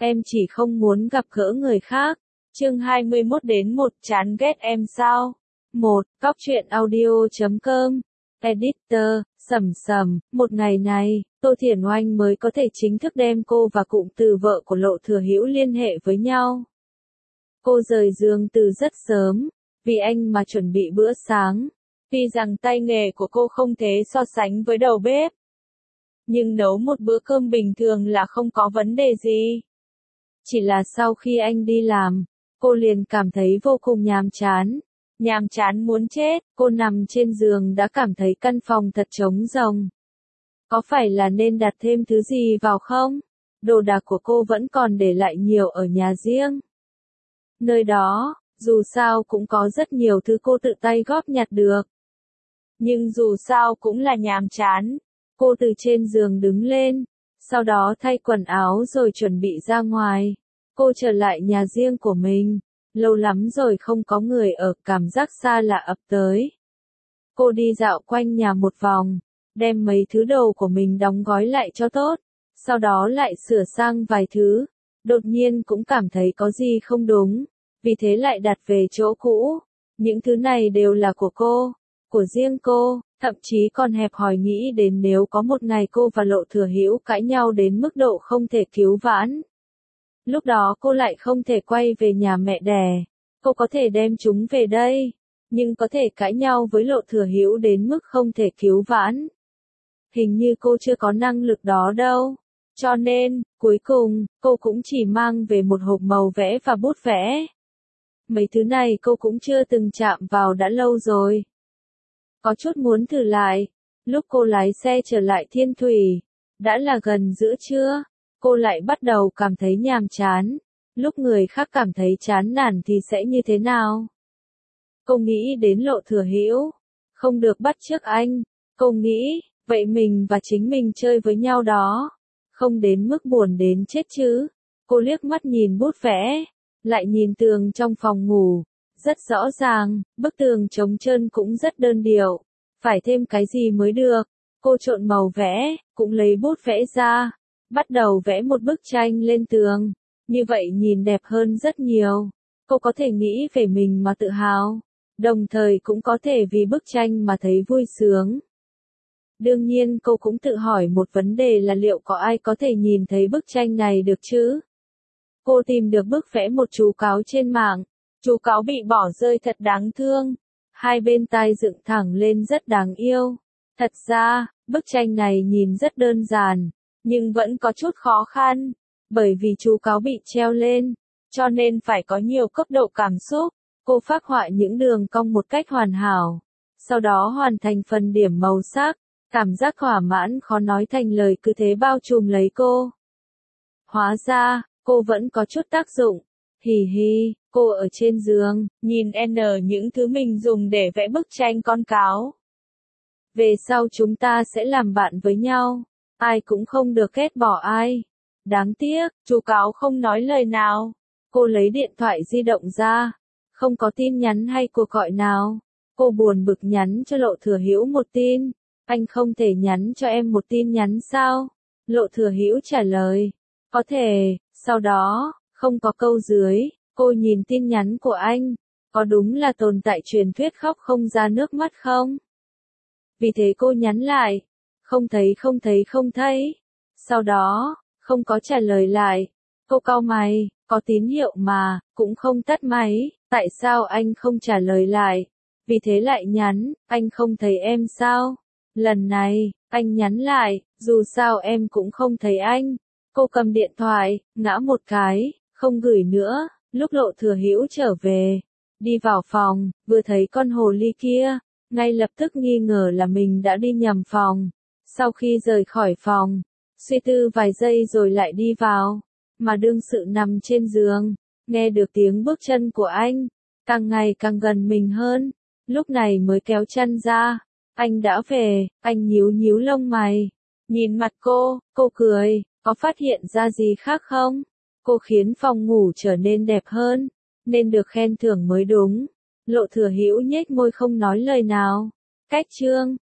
em chỉ không muốn gặp gỡ người khác. Chương 21-1 chán ghét em sao? 1. Cóc truyện audio.com. Editor, Sầm Sầm. Một ngày này, Tô Thiển Oanh mới có thể chính thức đem cô và cụm từ vợ của Lộ Thừa Hữu liên hệ với nhau. Cô rời giường từ rất sớm, vì anh mà chuẩn bị bữa sáng. Tuy rằng tay nghề của cô không thể so sánh với đầu bếp, nhưng nấu một bữa cơm bình thường là không có vấn đề gì. Chỉ là sau khi anh đi làm, cô liền cảm thấy vô cùng nhàm chán muốn chết. Cô nằm trên giường đã cảm thấy căn phòng thật trống rỗng. Có phải là nên đặt thêm thứ gì vào không? Đồ đạc của cô vẫn còn để lại nhiều ở nhà riêng. Nơi đó, dù sao cũng có rất nhiều thứ cô tự tay góp nhặt được. Nhưng dù sao cũng là nhàm chán. Cô từ trên giường đứng lên, sau đó thay quần áo rồi chuẩn bị ra ngoài. Cô trở lại nhà riêng của mình. Lâu lắm rồi không có người ở, cảm giác xa lạ ập tới. Cô đi dạo quanh nhà một vòng, đem mấy thứ đồ của mình đóng gói lại cho tốt, sau đó lại sửa sang vài thứ. Đột nhiên cũng cảm thấy có gì không đúng, vì thế lại đặt về chỗ cũ. Những thứ này đều là của cô, của riêng cô, thậm chí còn hẹp hòi nghĩ đến nếu có một ngày cô và Lộ Thừa Hữu cãi nhau đến mức độ không thể cứu vãn. Lúc đó cô lại không thể quay về nhà mẹ đẻ. Cô có thể đem chúng về đây, nhưng có thể cãi nhau với Lộ Thừa Hữu đến mức không thể cứu vãn. Hình như cô chưa có năng lực đó đâu. Cho nên, cuối cùng, cô cũng chỉ mang về một hộp màu vẽ và bút vẽ. Mấy thứ này cô cũng chưa từng chạm vào đã lâu rồi. Có chút muốn thử lại. Lúc cô lái xe trở lại Thiên Thủy, đã là gần giữa trưa. Cô lại bắt đầu cảm thấy nhàm chán. Lúc người khác cảm thấy chán nản thì sẽ như thế nào? Cô nghĩ đến Lộ Thừa Hữu, không được bắt chước anh. Cô nghĩ, vậy mình và chính mình chơi với nhau đó, không đến mức buồn đến chết chứ. Cô liếc mắt nhìn bút vẽ, lại nhìn tường trong phòng ngủ. Rất rõ ràng, bức tường trống trơn cũng rất đơn điệu. Phải thêm cái gì mới được? Cô trộn màu vẽ, cũng lấy bút vẽ ra. Bắt đầu vẽ một bức tranh lên tường. Như vậy nhìn đẹp hơn rất nhiều. Cô có thể nghĩ về mình mà tự hào. Đồng thời cũng có thể vì bức tranh mà thấy vui sướng. Đương nhiên cô cũng tự hỏi một vấn đề là liệu có ai có thể nhìn thấy bức tranh này được chứ? Cô tìm được bức vẽ một chú cáo trên mạng. Chú cáo bị bỏ rơi thật đáng thương. Hai bên tai dựng thẳng lên rất đáng yêu. Thật ra, bức tranh này nhìn rất đơn giản, nhưng vẫn có chút khó khăn. Bởi vì chú cáo bị treo lên, cho nên phải có nhiều cấp độ cảm xúc. Cô phác họa những đường cong một cách hoàn hảo. Sau đó hoàn thành phần điểm màu sắc. Cảm giác thỏa mãn khó nói thành lời cứ thế bao trùm lấy cô. Hóa ra, cô vẫn có chút tác dụng. Hì hì, cô ở trên giường, nhìn những thứ mình dùng để vẽ bức tranh con cáo. Về sau chúng ta sẽ làm bạn với nhau. Ai cũng không được ghét bỏ ai. Đáng tiếc, chú cáo không nói lời nào. Cô lấy điện thoại di động ra. Không có tin nhắn hay cuộc gọi nào. Cô buồn bực nhắn cho Lộ Thừa Hữu một tin. Anh không thể nhắn cho em một tin nhắn sao? Lộ Thừa Hữu trả lời. Có thể. Sau đó, không có câu dưới, cô nhìn tin nhắn của anh. Có đúng là tồn tại truyền thuyết khóc không ra nước mắt không? Vì thế cô nhắn lại. Không thấy. Sau đó, không có trả lời lại. Cô cau mày, có tín hiệu mà, cũng không tắt máy, tại sao anh không trả lời lại? Vì thế lại nhắn, anh không thấy em sao? Lần này, anh nhắn lại, dù sao em cũng không thấy anh. Cô cầm điện thoại, ngã một cái, không gửi nữa. Lúc Lộ Thừa Hữu trở về, đi vào phòng, vừa thấy con hồ ly kia, ngay lập tức nghi ngờ là mình đã đi nhầm phòng. Sau khi rời khỏi phòng, suy tư vài giây rồi lại đi vào, mà đương sự nằm trên giường, nghe được tiếng bước chân của anh, càng ngày càng gần mình hơn, lúc này mới kéo chân ra. Anh đã về. Anh nhíu lông mày, nhìn mặt cô cười, có phát hiện ra gì khác không? Cô khiến phòng ngủ trở nên đẹp hơn, nên được khen thưởng mới đúng. Lộ Thừa Hữu nhếch môi không nói lời nào. Cách chương